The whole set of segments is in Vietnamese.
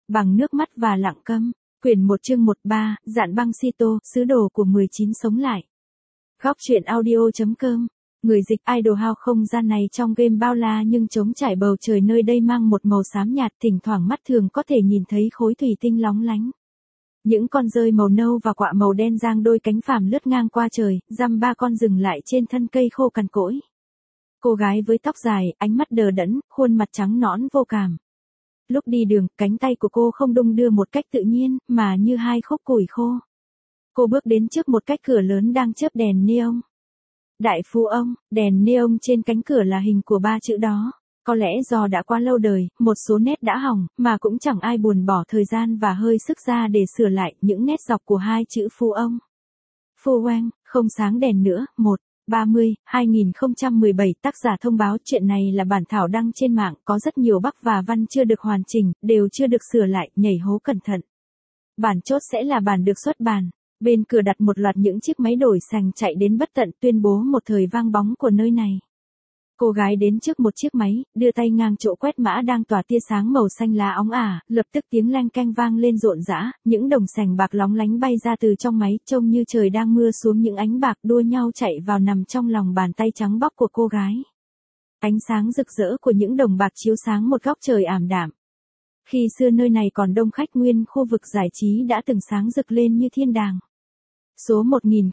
bằng nước mắt và lặng câm. Quyển 1 chương 13, Dạn băng Sito, sứ đồ của 19 sống lại. Góc truyện audio.com. Người dịch idol hao không gian này trong game bao la nhưng trống trải bầu trời nơi đây mang một màu xám nhạt, thỉnh thoảng mắt thường có thể nhìn thấy khối thủy tinh lóng lánh. Những con dơi màu nâu và quạ màu đen giang đôi cánh phàm lướt ngang qua trời, dăm ba con dừng lại trên thân cây khô cằn cỗi. Cô gái với tóc dài, ánh mắt đờ đẫn, khuôn mặt trắng nõn vô cảm. Lúc đi đường, cánh tay của cô không đung đưa một cách tự nhiên, mà như hai khúc củi khô. Cô bước đến trước một cái cửa lớn đang chớp đèn neon. Đại Phú Ông, đèn neon trên cánh cửa là hình của ba chữ đó. Có lẽ do đã quá lâu đời, một số nét đã hỏng, mà cũng chẳng ai buồn bỏ thời gian và hơi sức ra để sửa lại những nét dọc của hai chữ Phú Ông. Phu Wang, không sáng đèn nữa, 1/30/2017 tác giả thông báo chuyện này là bản thảo đăng trên mạng, có rất nhiều bắc và văn chưa được hoàn chỉnh, đều chưa được sửa lại, nhảy hố cẩn thận. Bản chốt sẽ là bản được xuất bản. Bên cửa đặt một loạt những chiếc máy đổi sành chạy đến bất tận, tuyên bố một thời vang bóng của nơi này. Cô gái đến trước một chiếc máy, đưa tay ngang chỗ quét mã đang tỏa tia sáng màu xanh lá óng ả, lập tức tiếng leng keng vang lên rộn rã, những đồng sành bạc lóng lánh bay ra từ trong máy, trông như trời đang mưa xuống, những ánh bạc đua nhau chạy vào nằm trong lòng bàn tay trắng bóc của cô gái. Ánh sáng rực rỡ của những đồng bạc chiếu sáng một góc trời ảm đạm. Khi xưa nơi này còn đông khách, nguyên khu vực giải trí đã từng sáng rực lên như thiên đàng. Số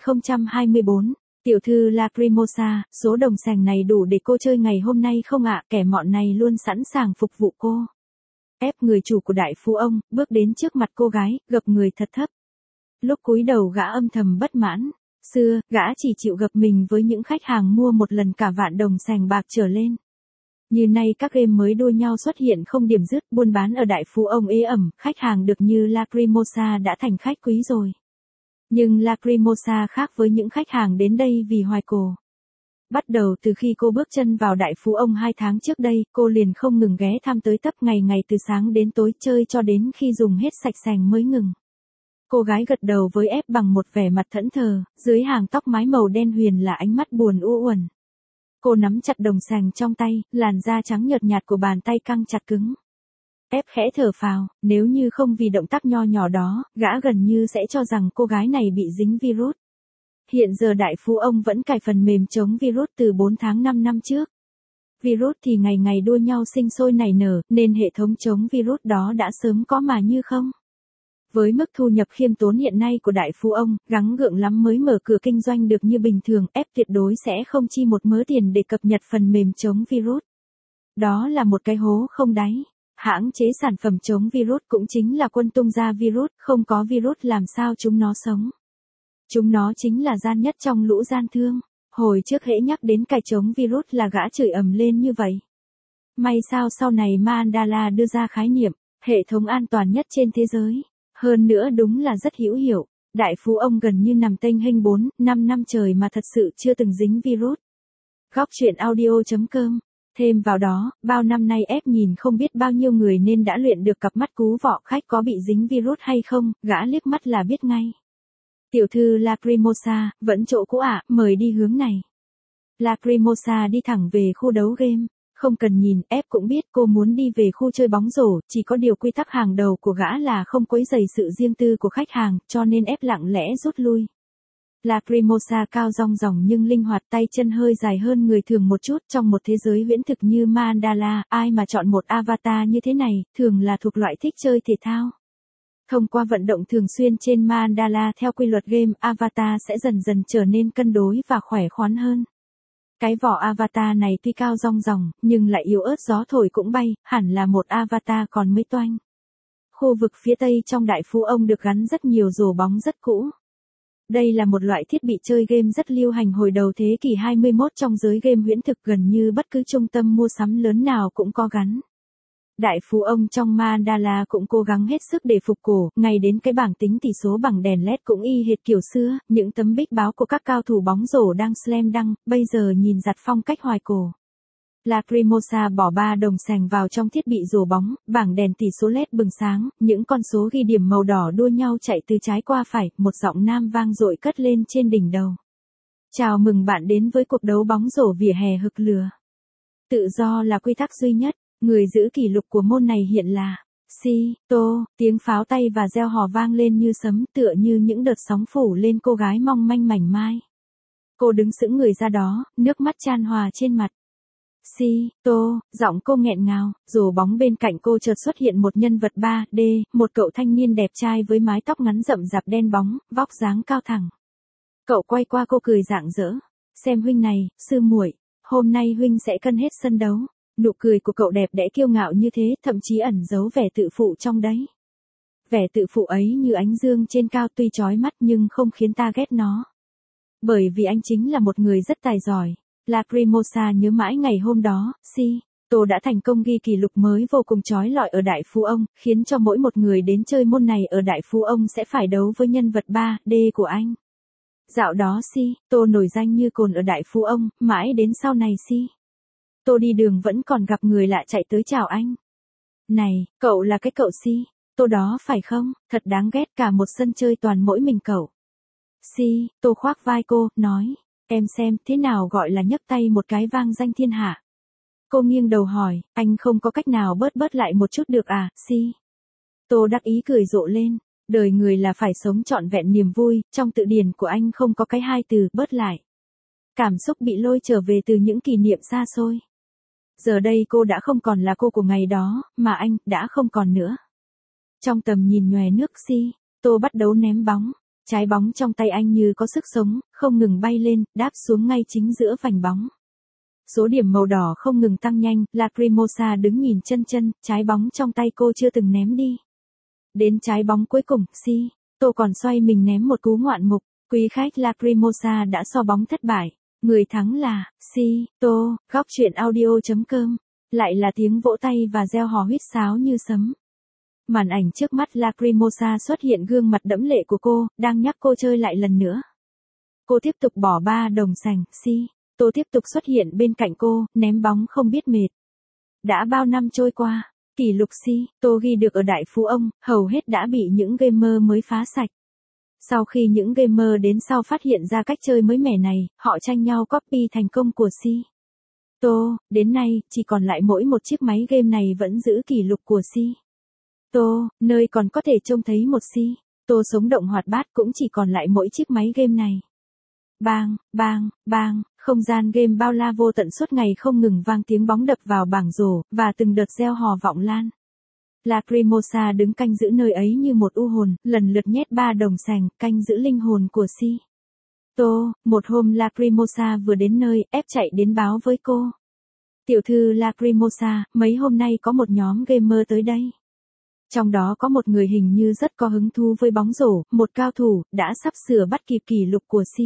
1024, tiểu thư Lacrimosa, số đồng sành này đủ để cô chơi ngày hôm nay không ạ? Kẻ mọn này luôn sẵn sàng phục vụ cô. Ép, người chủ của Đại Phú Ông, bước đến trước mặt cô gái, gập người thật thấp. Lúc cúi đầu gã âm thầm bất mãn. Xưa, gã chỉ chịu gập mình với những khách hàng mua một lần cả vạn đồng sành bạc trở lên. Như nay các game mới đua nhau xuất hiện không điểm dứt, buôn bán ở Đại Phú Ông ế ẩm, khách hàng được như Lacrimosa đã thành khách quý rồi. Nhưng Lacrimosa khác với những khách hàng đến đây vì hoài cổ. Bắt đầu từ khi cô bước chân vào Đại Phú Ông 2 tháng trước đây, cô liền không ngừng ghé thăm tới tấp, ngày ngày từ sáng đến tối, chơi cho đến khi dùng hết sạch sành mới ngừng. Cô gái gật đầu với ép bằng một vẻ mặt thẫn thờ, dưới hàng tóc mái màu đen huyền là ánh mắt buồn u uẩn. Cô nắm chặt đồng sành trong tay, làn da trắng nhợt nhạt của bàn tay căng chặt cứng. Ép khẽ thở phào, nếu như không vì động tác nho nhỏ đó, gã gần như sẽ cho rằng cô gái này bị dính virus. Hiện giờ Đại Phú Ông vẫn cài phần mềm chống virus từ 4 tháng 5 năm trước. Virus thì ngày ngày đua nhau sinh sôi nảy nở, nên hệ thống chống virus đó đã sớm có mà như không. Với mức thu nhập khiêm tốn hiện nay của Đại Phú Ông, gắng gượng lắm mới mở cửa kinh doanh được như bình thường, ép tuyệt đối sẽ không chi một mớ tiền để cập nhật phần mềm chống virus. Đó là một cái hố không đáy. Hãng chế sản phẩm chống virus cũng chính là quân tung ra virus, không có virus làm sao chúng nó sống. Chúng nó chính là gian nhất trong lũ gian thương. Hồi trước hễ nhắc đến cài chống virus là gã chửi ầm lên như vậy. May sao sau này Mandala đưa ra khái niệm, hệ thống an toàn nhất trên thế giới. Hơn nữa đúng là rất hữu hiệu. Đại Phú Ông gần như nằm tênh hênh 4-5 năm trời mà thật sự chưa từng dính virus. Góc truyện audio.com. Thêm vào đó, bao năm nay ép nhìn không biết bao nhiêu người nên đã luyện được cặp mắt cú vọ khách có bị dính virus hay không, gã liếc mắt là biết ngay. Tiểu thư Lacrimosa, vẫn chỗ cũ ạ, mời đi hướng này. Lacrimosa đi thẳng về khu đấu game. Không cần nhìn, ép cũng biết cô muốn đi về khu chơi bóng rổ, chỉ có điều quy tắc hàng đầu của gã là không quấy rầy sự riêng tư của khách hàng, cho nên ép lặng lẽ rút lui. Lacrimosa cao rong ròng nhưng linh hoạt, tay chân hơi dài hơn người thường một chút, trong một thế giới huyễn thực như Mandala, ai mà chọn một avatar như thế này, thường là thuộc loại thích chơi thể thao. Thông qua vận động thường xuyên trên Mandala theo quy luật game, avatar sẽ dần dần trở nên cân đối và khỏe khoắn hơn. Cái vỏ avatar này tuy cao rong ròng, nhưng lại yếu ớt, gió thổi cũng bay, hẳn là một avatar còn mới toanh. Khu vực phía tây trong Đại Phú Ông được gắn rất nhiều rổ bóng rất cũ. Đây là một loại thiết bị chơi game rất lưu hành hồi đầu thế kỷ 21 trong giới game huyễn thực, gần như bất cứ trung tâm mua sắm lớn nào cũng có gắn. Đại Phú Ông trong Mandala cũng cố gắng hết sức để phục cổ, ngay đến cái bảng tính tỷ số bằng đèn LED cũng y hệt kiểu xưa, những tấm bích báo của các cao thủ bóng rổ đang slam dunk, bây giờ nhìn giặt phong cách hoài cổ. Lacrimosa bỏ 3 đồng sành vào trong thiết bị rổ bóng, bảng đèn tỷ số LED bừng sáng, những con số ghi điểm màu đỏ đua nhau chạy từ trái qua phải, một giọng nam vang dội cất lên trên đỉnh đầu. Chào mừng bạn đến với cuộc đấu bóng rổ vỉa hè hực lửa. Tự do là quy tắc duy nhất, người giữ kỷ lục của môn này hiện là Si, tô, tiếng pháo tay và reo hò vang lên như sấm tựa như những đợt sóng phủ lên cô gái mong manh mảnh mai. Cô đứng sững người ra đó, nước mắt chan hòa trên mặt. Si, tô, giọng cô nghẹn ngào, rổ bóng bên cạnh cô chợt xuất hiện một nhân vật 3D, một cậu thanh niên đẹp trai với mái tóc ngắn rậm rạp đen bóng, vóc dáng cao thẳng. Cậu quay qua cô cười rạng rỡ. Xem huynh này, sư muội, hôm nay huynh sẽ cân hết sân đấu. Nụ cười của cậu đẹp đẽ kiêu ngạo như thế, thậm chí ẩn giấu vẻ tự phụ trong đấy. Vẻ tự phụ ấy như ánh dương trên cao tuy chói mắt nhưng không khiến ta ghét nó. Bởi vì anh chính là một người rất tài giỏi. Lacrimosa nhớ mãi ngày hôm đó, Si, Tô đã thành công ghi kỷ lục mới vô cùng chói lọi ở Đại Phú Ông, khiến cho mỗi một người đến chơi môn này ở Đại Phú Ông sẽ phải đấu với nhân vật 3D của anh. Dạo đó Si, Tô nổi danh như cồn ở Đại Phú Ông, mãi đến sau này Si, Tô đi đường vẫn còn gặp người lạ chạy tới chào anh. Này, cậu là cái cậu Si, Tô đó phải không? Thật đáng ghét, cả một sân chơi toàn mỗi mình cậu. Si, Tô khoác vai cô, nói, em xem thế nào gọi là nhấc tay một cái vang danh thiên hạ. Cô nghiêng đầu hỏi, anh không có cách nào bớt bớt lại một chút được à, Si? Tô đắc ý cười rộ lên, đời người là phải sống trọn vẹn niềm vui, trong tự điển của anh không có cái hai từ bớt lại. Cảm xúc bị lôi trở về từ những kỷ niệm xa xôi. Giờ đây cô đã không còn là cô của ngày đó, mà anh đã không còn nữa. Trong tầm nhìn nhòe nước Si, Tô bắt đầu ném bóng. Trái bóng trong tay anh như có sức sống, không ngừng bay lên, đáp xuống ngay chính giữa vành bóng. Số điểm màu đỏ không ngừng tăng nhanh, Lacrimosa đứng nhìn chân chân, trái bóng trong tay cô chưa từng ném đi. Đến trái bóng cuối cùng, Si, Tô còn xoay mình ném một cú ngoạn mục, quý khách Lacrimosa đã so bóng thất bại. Người thắng là, Si, Tô, góc truyện audio.com. Lại là tiếng vỗ tay và reo hò huýt sáo như sấm. Màn ảnh trước mắt Lacrimosa xuất hiện gương mặt đẫm lệ của cô, đang nhắc cô chơi lại lần nữa. Cô tiếp tục bỏ 3 đồng sành, Si, Tô tiếp tục xuất hiện bên cạnh cô, ném bóng không biết mệt. Đã bao năm trôi qua, kỷ lục Si, Tô ghi được ở Đại Phú Ông, hầu hết đã bị những gamer mới phá sạch. Sau khi những gamer đến sau phát hiện ra cách chơi mới mẻ này, họ tranh nhau copy thành công của Si, Tô, đến nay, chỉ còn lại mỗi một chiếc máy game này vẫn giữ kỷ lục của Si, Tô, nơi còn có thể trông thấy một Si, Tô sống động hoạt bát cũng chỉ còn lại mỗi chiếc máy game này. Bang, bang, bang, không gian game bao la vô tận suốt ngày không ngừng vang tiếng bóng đập vào bảng rổ, và từng đợt reo hò vọng lan. Lacrimosa đứng canh giữ nơi ấy như một u hồn, lần lượt nhét 3 đồng sành, canh giữ linh hồn của Si, Tô. Một hôm Lacrimosa vừa đến nơi, ép chạy đến báo với cô. Tiểu thư Lacrimosa, mấy hôm nay có một nhóm gamer tới đây. Trong đó có một người hình như rất có hứng thú với bóng rổ, một cao thủ, đã sắp sửa bắt kịp kỷ lục của Si,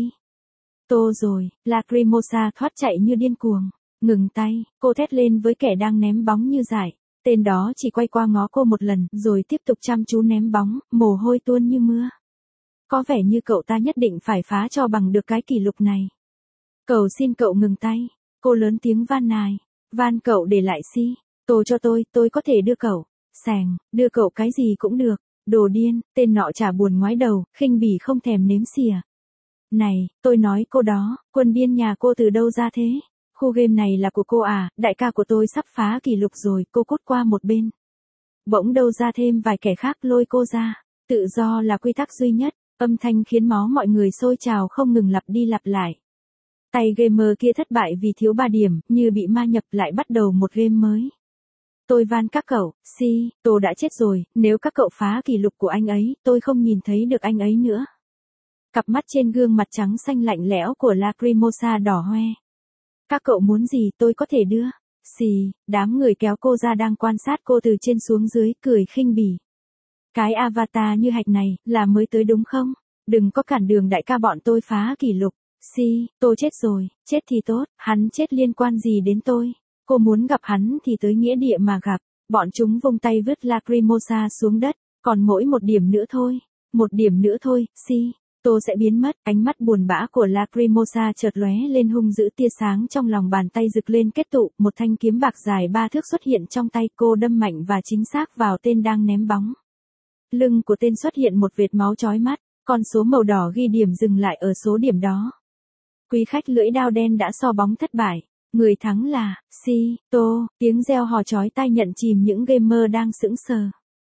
Tô rồi. Lacrimosa thoát chạy như điên cuồng. Ngừng tay, cô thét lên với kẻ đang ném bóng như dại. Tên đó chỉ quay qua ngó cô một lần, rồi tiếp tục chăm chú ném bóng, mồ hôi tuôn như mưa. Có vẻ như cậu ta nhất định phải phá cho bằng được cái kỷ lục này. Cầu xin cậu ngừng tay. Cô lớn tiếng van nài. Van cậu để lại Si, Tô cho tôi có thể đưa cậu. Sàng, đưa cậu cái gì cũng được. Đồ điên, tên nọ chả buồn ngoái đầu, khinh bỉ không thèm nếm xỉa. Này, tôi nói cô đó, quân điên nhà cô từ đâu ra thế? Khu game này là của cô à, đại ca của tôi sắp phá kỷ lục rồi, cô cút qua một bên. Bỗng đâu ra thêm vài kẻ khác lôi cô ra. Tự do là quy tắc duy nhất, âm thanh khiến máu mọi người sôi trào không ngừng lặp đi lặp lại. Tay gamer kia thất bại vì thiếu 3 điểm, như bị ma nhập lại bắt đầu một game mới. Tôi van các cậu, Si, Tô đã chết rồi, nếu các cậu phá kỷ lục của anh ấy, tôi không nhìn thấy được anh ấy nữa. Cặp mắt trên gương mặt trắng xanh lạnh lẽo của Lacrimosa đỏ hoe. Các cậu muốn gì tôi có thể đưa. Si, đám người kéo cô ra đang quan sát cô từ trên xuống dưới, cười khinh bỉ. Cái avatar như hạch này, là mới tới đúng không? Đừng có cản đường đại ca bọn tôi phá kỷ lục. Si, tôi chết rồi, chết thì tốt, hắn chết liên quan gì đến tôi? Cô muốn gặp hắn thì tới nghĩa địa mà gặp. Bọn chúng vung tay vứt Lacrimosa xuống đất, còn mỗi một điểm nữa thôi. Một điểm nữa thôi, Si, Tô sẽ biến mất. Ánh mắt buồn bã của Lacrimosa chợt lóe lên hung dữ, tia sáng trong lòng bàn tay rực lên kết tụ, một thanh kiếm bạc dài 3 thước xuất hiện trong tay cô, đâm mạnh và chính xác vào tên đang ném bóng. Lưng của tên xuất hiện một vệt máu chói mắt, con số màu đỏ ghi điểm dừng lại ở số điểm đó. Quý khách lưỡi đao đen đã so bóng thất bại. Người thắng là Si, Tô. Tiếng reo hò chói tai nhận chìm những gamer đang sững sờ.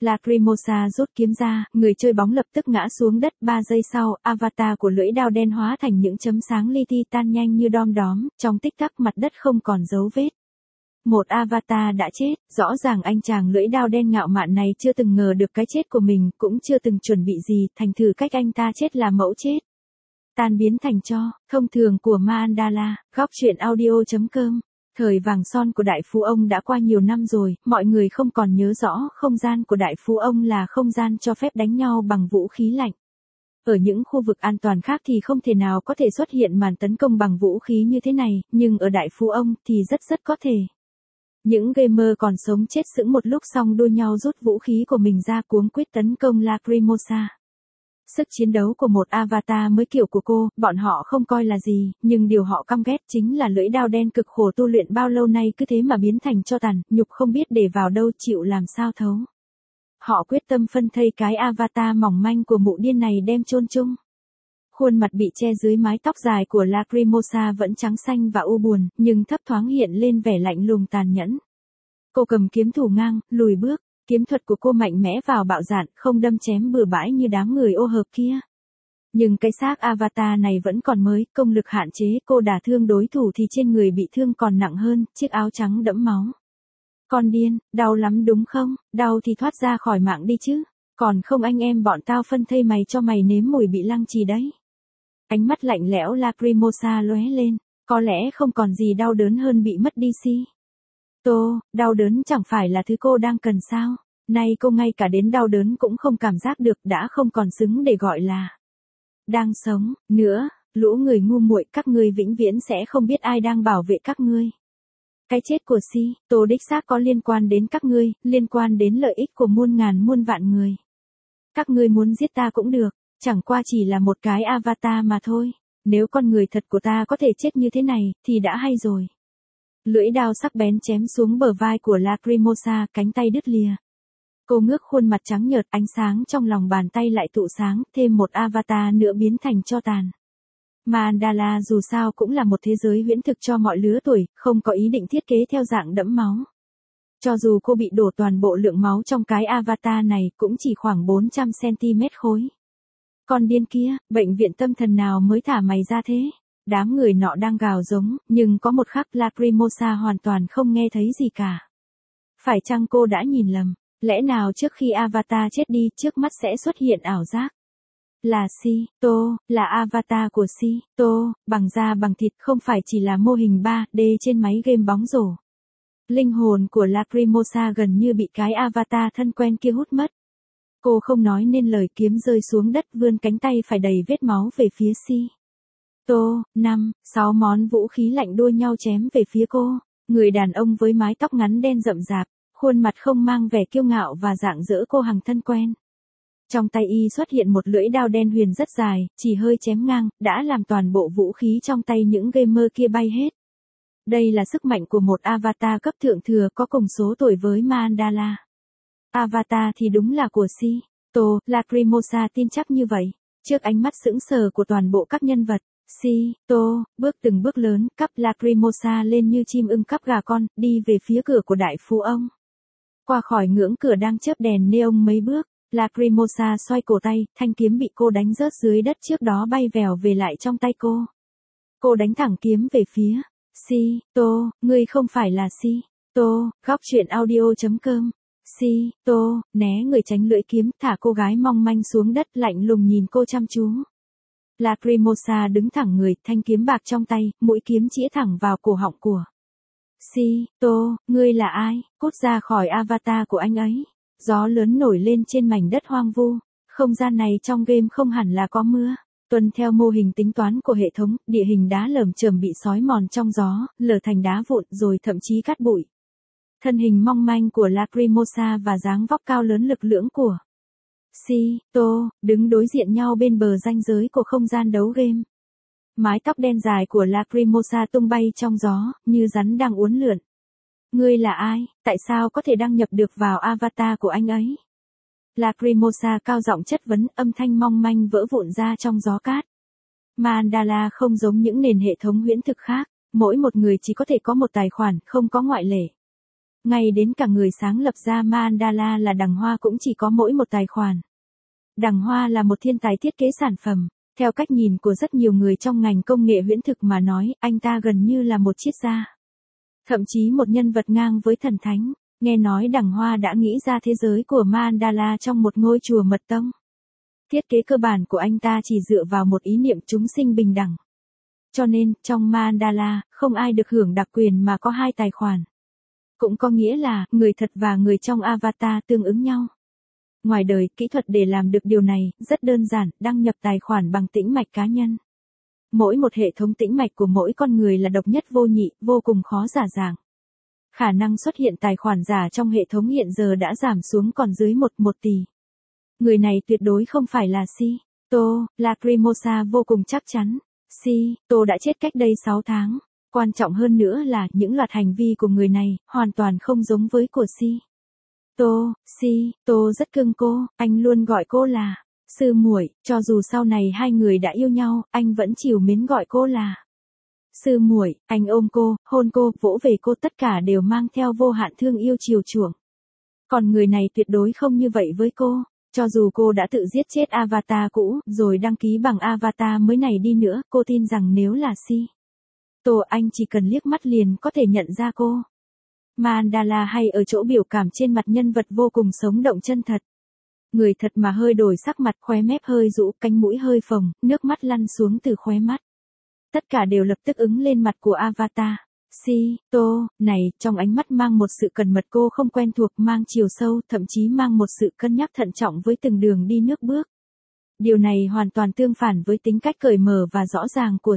Lacrimosa rút kiếm ra, người chơi bóng lập tức ngã xuống đất. 3 giây sau, avatar của lưỡi đao đen hóa thành những chấm sáng li ti tan nhanh như đom đóm, trong tích tắc mặt đất không còn dấu vết. Một avatar đã chết, rõ ràng anh chàng lưỡi đao đen ngạo mạn này chưa từng ngờ được cái chết của mình, cũng chưa từng chuẩn bị gì, thành thử cách anh ta chết là mẫu chết. Tan biến thành tro, thông thường của Mandala, góc truyện audio.com. Thời vàng son của đại phú ông đã qua nhiều năm rồi, mọi người không còn nhớ rõ không gian của đại phú ông là không gian cho phép đánh nhau bằng vũ khí lạnh. Ở những khu vực an toàn khác thì không thể nào có thể xuất hiện màn tấn công bằng vũ khí như thế này, nhưng ở đại phú ông thì rất có thể. Những gamer còn sống chết sững một lúc xong đua nhau rút vũ khí của mình ra cuống quyết tấn công Lacrimosa. Sức chiến đấu của một avatar mới kiểu của cô, bọn họ không coi là gì, nhưng điều họ căm ghét chính là lưỡi đao đen cực khổ tu luyện bao lâu nay cứ thế mà biến thành tro tàn, nhục không biết để vào đâu chịu làm sao thấu. Họ quyết tâm phân thây cái avatar mỏng manh của mụ điên này đem chôn chung. Khuôn mặt bị che dưới mái tóc dài của Lacrimosa vẫn trắng xanh và u buồn, nhưng thấp thoáng hiện lên vẻ lạnh lùng tàn nhẫn. Cô cầm kiếm thủ ngang, lùi bước. Kiếm thuật của cô mạnh mẽ vào bạo dạn, không đâm chém bừa bãi như đám người ô hợp kia. Nhưng cái xác avatar này vẫn còn mới, công lực hạn chế, cô đả thương đối thủ thì trên người bị thương còn nặng hơn, chiếc áo trắng đẫm máu. Con điên, đau lắm đúng không? Đau thì thoát ra khỏi mạng đi chứ. Còn không anh em bọn tao phân thây mày cho mày nếm mùi bị lăng trì đấy. Ánh mắt lạnh lẽo Lacrimosa lóe lên, có lẽ không còn gì đau đớn hơn bị mất đi si. Đau đớn chẳng phải là thứ cô đang cần sao? Nay cô ngay cả đến đau đớn cũng không cảm giác được, đã không còn xứng để gọi là đang sống nữa. Lũ người ngu muội, các ngươi vĩnh viễn sẽ không biết ai đang bảo vệ các ngươi. Cái chết của Si, Tô đích xác có liên quan đến các ngươi, liên quan đến lợi ích của muôn ngàn muôn vạn người. Các ngươi muốn giết ta cũng được, chẳng qua chỉ là một cái avatar mà thôi. Nếu con người thật của ta có thể chết như thế này, thì đã hay rồi. Lưỡi đao sắc bén chém xuống bờ vai của Lacrimosa, cánh tay đứt lìa. Cô ngước khuôn mặt trắng nhợt, ánh sáng trong lòng bàn tay lại tụ sáng, thêm một avatar nữa biến thành tro tàn. Mandala dù sao cũng là một thế giới huyễn thực cho mọi lứa tuổi, không có ý định thiết kế theo dạng đẫm máu. Cho dù cô bị đổ toàn bộ lượng máu trong cái avatar này cũng chỉ khoảng 400cm khối. Con điên kia, bệnh viện tâm thần nào mới thả mày ra thế? Đám người nọ đang gào giống, nhưng có một khắc Lacrimosa hoàn toàn không nghe thấy gì cả. Phải chăng cô đã nhìn lầm? Lẽ nào trước khi avatar chết đi, trước mắt sẽ xuất hiện ảo giác? Là Sito, là avatar của Sito, bằng da bằng thịt, không phải chỉ là mô hình 3D trên máy game bóng rổ. Linh hồn của Lacrimosa gần như bị cái avatar thân quen kia hút mất. Cô không nói nên lời, kiếm rơi xuống đất, vươn cánh tay phải đầy vết máu về phía Sito. 5-6 món vũ khí lạnh đua nhau chém về phía cô. Người đàn ông với mái tóc ngắn đen rậm rạp, khuôn mặt không mang vẻ kiêu ngạo và rạng rỡ cô hàng thân quen. Trong tay y xuất hiện một lưỡi đao đen huyền rất dài, chỉ hơi chém ngang, đã làm toàn bộ vũ khí trong tay những gamer kia bay hết. Đây là sức mạnh của một avatar cấp thượng thừa có cùng số tuổi với Mandala. Avatar thì đúng là của Sito, Lacrimosa tin chắc như vậy. Trước ánh mắt sững sờ của toàn bộ các nhân vật, Sito bước từng bước lớn, cắp Lacrimosa lên như chim ưng cắp gà con, đi về phía cửa của đại phú ông. Qua khỏi ngưỡng cửa đang chớp đèn neon mấy bước, Lacrimosa xoay cổ tay, thanh kiếm bị cô đánh rớt dưới đất trước đó bay vèo về lại trong tay cô. Cô đánh thẳng kiếm về phía Sito, ngươi không phải là Sito, góc truyện audio.com. Sito, né người tránh lưỡi kiếm, thả cô gái mong manh xuống đất, lạnh lùng nhìn cô chăm chú. Lacrimosa đứng thẳng người, thanh kiếm bạc trong tay, mũi kiếm chĩa thẳng vào cổ họng của Sito, ngươi là ai? Cút ra khỏi avatar của anh ấy. Gió lớn nổi lên trên mảnh đất hoang vu. Không gian này trong game không hẳn là có mưa. Tuân theo mô hình tính toán của hệ thống, địa hình đá lởm chởm bị xói mòn trong gió, lở thành đá vụn rồi thậm chí cát bụi. Thân hình mong manh của Lacrimosa và dáng vóc cao lớn lực lưỡng của Sito đứng đối diện nhau bên bờ ranh giới của không gian đấu game. Mái tóc đen dài của Lacrimosa tung bay trong gió, như rắn đang uốn lượn. Ngươi là ai? Tại sao có thể đăng nhập được vào avatar của anh ấy? Lacrimosa cao giọng chất vấn, âm thanh mong manh vỡ vụn ra trong gió cát. Mandala không giống những nền hệ thống huyễn thực khác, mỗi một người chỉ có thể có một tài khoản, không có ngoại lệ. Ngay đến cả người sáng lập ra Mandala là Đằng Hoa cũng chỉ có mỗi một tài khoản. Đằng Hoa là một thiên tài thiết kế sản phẩm. Theo cách nhìn của rất nhiều người trong ngành công nghệ huyễn thực mà nói, anh ta gần như là một triết gia. Thậm chí một nhân vật ngang với thần thánh. Nghe nói Đằng Hoa đã nghĩ ra thế giới của Mandala trong một ngôi chùa mật tông. Thiết kế cơ bản của anh ta chỉ dựa vào một ý niệm chúng sinh bình đẳng. Cho nên, trong Mandala, không ai được hưởng đặc quyền mà có hai tài khoản. Cũng có nghĩa là, người thật và người trong avatar tương ứng nhau. Ngoài đời, kỹ thuật để làm được điều này, rất đơn giản, đăng nhập tài khoản bằng tĩnh mạch cá nhân. Mỗi một hệ thống tĩnh mạch của mỗi con người là độc nhất vô nhị, vô cùng khó giả dạng. Khả năng xuất hiện tài khoản giả trong hệ thống hiện giờ đã giảm xuống còn dưới 1 tỷ. Người này tuyệt đối không phải là Sito, Lacrimosa vô cùng chắc chắn. Sito đã chết cách đây 6 tháng. Quan trọng hơn nữa là những loạt hành vi của người này hoàn toàn không giống với của Sito. Sito rất cưng cô, anh luôn gọi cô là sư muội, cho dù sau này hai người đã yêu nhau, anh vẫn trìu mến gọi cô là sư muội, anh ôm cô, hôn cô, vỗ về cô, tất cả đều mang theo vô hạn thương yêu chiều chuộng. Còn người này tuyệt đối không như vậy với cô, cho dù cô đã tự giết chết avatar cũ, rồi đăng ký bằng avatar mới này đi nữa, cô tin rằng nếu là Sito, anh chỉ cần liếc mắt liền có thể nhận ra cô. Mandala hay ở chỗ biểu cảm trên mặt nhân vật vô cùng sống động chân thật. Người thật mà hơi đổi sắc mặt, khóe mép hơi rũ, cánh mũi hơi phồng, nước mắt lăn xuống từ khóe mắt. Tất cả đều lập tức ứng lên mặt của avatar. Sito, này, trong ánh mắt mang một sự cẩn mật cô không quen thuộc, mang chiều sâu, thậm chí mang một sự cân nhắc thận trọng với từng đường đi nước bước. Điều này hoàn toàn tương phản với tính cách cởi mở và rõ ràng của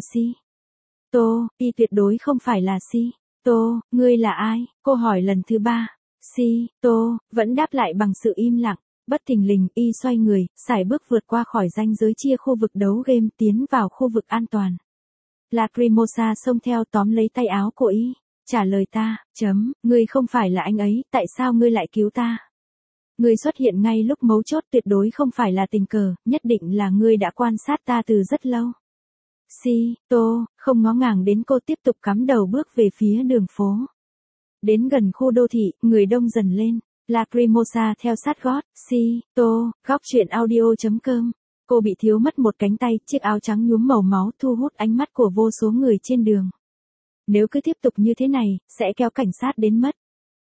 Sito, y tuyệt đối không phải là Sito, ngươi là ai? Cô hỏi lần thứ 3. Sito, vẫn đáp lại bằng sự im lặng. Bất thình lình, y xoay người, sải bước vượt qua khỏi ranh giới chia khu vực đấu game tiến vào khu vực an toàn. Lacrimosa xông theo tóm lấy tay áo của y, trả lời ta, ngươi không phải là anh ấy, tại sao ngươi lại cứu ta? Ngươi xuất hiện ngay lúc mấu chốt, tuyệt đối không phải là tình cờ, nhất định là ngươi đã quan sát ta từ rất lâu. Sito, không ngó ngàng đến cô, tiếp tục cắm đầu bước về phía đường phố. Đến gần khu đô thị, người đông dần lên. Lacrimosa theo sát gót. Sito, góc truyện audio.com. Cô bị thiếu mất một cánh tay, chiếc áo trắng nhuốm màu máu thu hút ánh mắt của vô số người trên đường. Nếu cứ tiếp tục như thế này, sẽ kéo cảnh sát đến mất.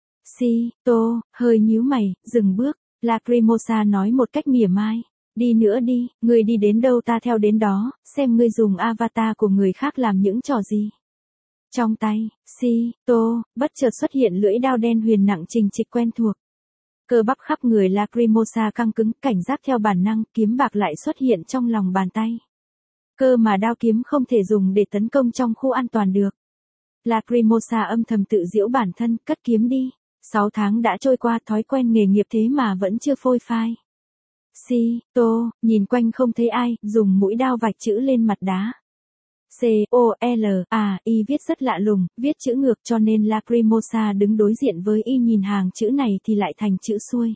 Sito, hơi nhíu mày, dừng bước. Lacrimosa nói một cách mỉa mai. Đi nữa đi, ngươi đi đến đâu ta theo đến đó, xem ngươi dùng avatar của người khác làm những trò gì. Trong tay, Sito, bất chợt xuất hiện lưỡi đao đen huyền nặng trình trịch quen thuộc. Cơ bắp khắp người Lacrimosa căng cứng, cảnh giác theo bản năng, kiếm bạc lại xuất hiện trong lòng bàn tay. Cơ mà đao kiếm không thể dùng để tấn công trong khu an toàn được. Lacrimosa âm thầm tự giễu bản thân, cất kiếm đi. 6 tháng đã trôi qua, thói quen nghề nghiệp thế mà vẫn chưa phôi phai. Sito, nhìn quanh không thấy ai, dùng mũi đao vạch chữ lên mặt đá. C-O-L-A-I viết rất lạ lùng, viết chữ ngược cho nên Lacrimosa đứng đối diện với y nhìn hàng chữ này thì lại thành chữ xuôi.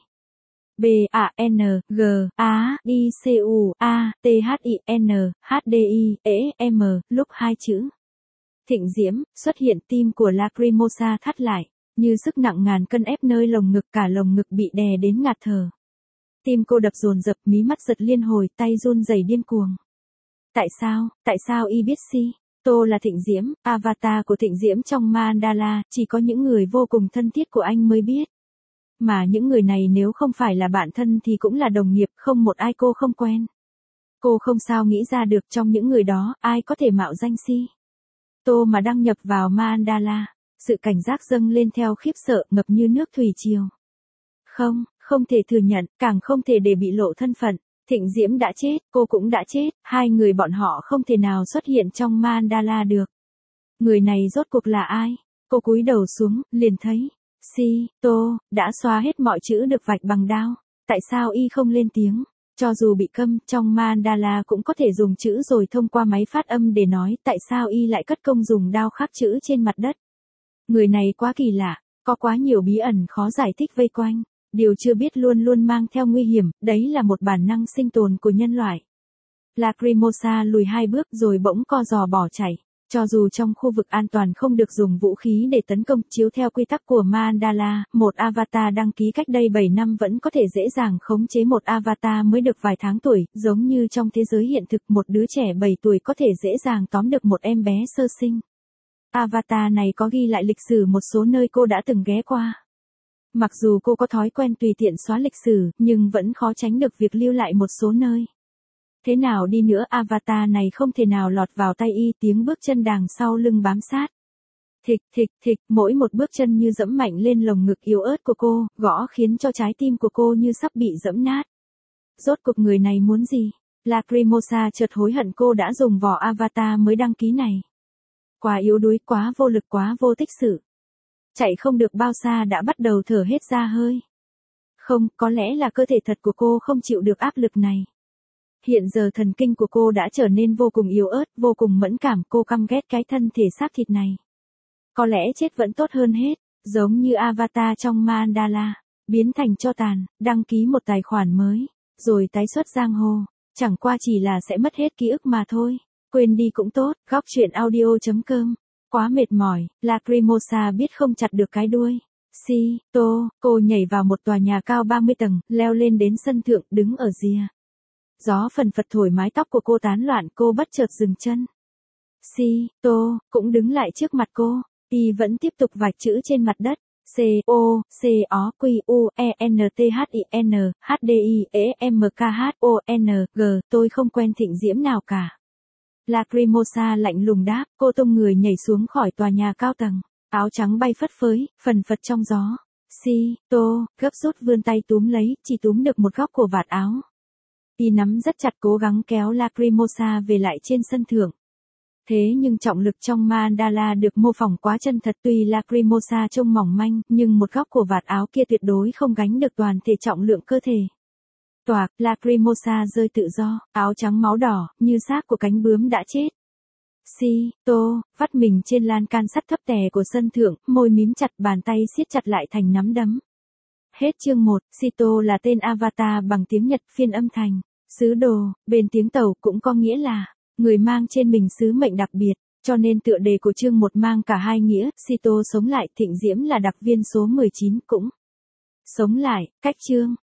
B-A-N-G-A-D-C-U-A-T-H-I-N-H-D-I-E-M, lúc hai chữ. Thịnh diễm, xuất hiện, tim của Lacrimosa thắt lại, như sức nặng ngàn cân ép nơi lồng ngực, cả lồng ngực bị đè đến ngạt thở. Tim cô đập dồn dập, mí mắt giật liên hồi, tay run rẩy điên cuồng. Tại sao y biết Sito là Thịnh Diễm, avatar của Thịnh Diễm trong Mandala, chỉ có những người vô cùng thân thiết của anh mới biết. Mà những người này nếu không phải là bạn thân thì cũng là đồng nghiệp, không một ai cô không quen. Cô không sao nghĩ ra được trong những người đó, ai có thể mạo danh Sito mà đăng nhập vào Mandala. Sự cảnh giác dâng lên theo khiếp sợ, ngập như nước thủy triều. Không thể thừa nhận, càng không thể để bị lộ thân phận. Thịnh Diễm đã chết, cô cũng đã chết, hai người bọn họ không thể nào xuất hiện trong Mandala được. Người này rốt cuộc là ai? Cô cúi đầu xuống, liền thấy. Sito, đã xóa hết mọi chữ được vạch bằng đao. Tại sao y không lên tiếng? Cho dù bị câm, trong Mandala cũng có thể dùng chữ rồi thông qua máy phát âm để nói, tại sao y lại cất công dùng đao khắc chữ trên mặt đất? Người này quá kỳ lạ, có quá nhiều bí ẩn khó giải thích vây quanh. Điều chưa biết luôn luôn mang theo nguy hiểm, đấy là một bản năng sinh tồn của nhân loại. Lacrimosa lùi 2 bước rồi bỗng co giò bỏ chạy. Cho dù trong khu vực an toàn không được dùng vũ khí để tấn công, chiếu theo quy tắc của Mandala, một avatar đăng ký cách đây 7 năm vẫn có thể dễ dàng khống chế một avatar mới được vài tháng tuổi, giống như trong thế giới hiện thực một đứa trẻ 7 tuổi có thể dễ dàng tóm được một em bé sơ sinh. Avatar này có ghi lại lịch sử một số nơi cô đã từng ghé qua. Mặc dù cô có thói quen tùy tiện xóa lịch sử, nhưng vẫn khó tránh được việc lưu lại một số nơi. Thế nào đi nữa avatar này không thể nào lọt vào tay y, tiếng bước chân đằng sau lưng bám sát. Thịch thịch thịch, mỗi một bước chân như dẫm mạnh lên lồng ngực yếu ớt của cô, gõ khiến cho trái tim của cô như sắp bị dẫm nát. Rốt cuộc người này muốn gì? Lacrimosa chợt hối hận cô đã dùng vỏ avatar mới đăng ký này. Quá yếu đuối, quá vô lực, quá vô tích sự. Chạy không được bao xa đã bắt đầu thở hết ra hơi. Không, có lẽ là cơ thể thật của cô không chịu được áp lực này. Hiện giờ thần kinh của cô đã trở nên vô cùng yếu ớt, vô cùng mẫn cảm, cô căm ghét cái thân thể xác thịt này. Có lẽ chết vẫn tốt hơn hết, giống như avatar trong Mandala, biến thành tro tàn, đăng ký một tài khoản mới, rồi tái xuất giang hồ, chẳng qua chỉ là sẽ mất hết ký ức mà thôi. Quên đi cũng tốt, góc chuyện audio.com. Quá mệt mỏi, Lacrimosa biết không chặt được cái đuôi. Cô nhảy vào một tòa nhà cao 30 tầng, leo lên đến sân thượng, đứng ở rìa. Gió phần phật thổi mái tóc của cô tán loạn, cô bất chợt dừng chân. Cũng đứng lại trước mặt cô, y vẫn tiếp tục vạch chữ trên mặt đất. COCOQUENTHINHDIEMKHONG, tôi không quen Thịnh Diễm nào cả. Lacrimosa lạnh lùng đáp, cô tung người nhảy xuống khỏi tòa nhà cao tầng, áo trắng bay phất phới, phần phật trong gió. Gấp rút vươn tay túm lấy, chỉ túm được một góc của vạt áo. Y nắm rất chặt cố gắng kéo Lacrimosa về lại trên sân thượng. Thế nhưng trọng lực trong Mandala được mô phỏng quá chân thật, tuy Lacrimosa trông mỏng manh, nhưng một góc của vạt áo kia tuyệt đối không gánh được toàn thể trọng lượng cơ thể. Toạc, Lacrimosa rơi tự do, áo trắng máu đỏ, như xác của cánh bướm đã chết. Vắt mình trên lan can sắt thấp tè của sân thượng, môi mím chặt, bàn tay siết chặt lại thành nắm đấm. Hết chương 1, Sito là tên avatar bằng tiếng Nhật, phiên âm thành sứ đồ, bên tiếng Tàu cũng có nghĩa là người mang trên mình sứ mệnh đặc biệt, cho nên tựa đề của chương 1 mang cả hai nghĩa. Sito sống lại, Thịnh Diễm là đặc viên số 19 cũng sống lại. Cách chương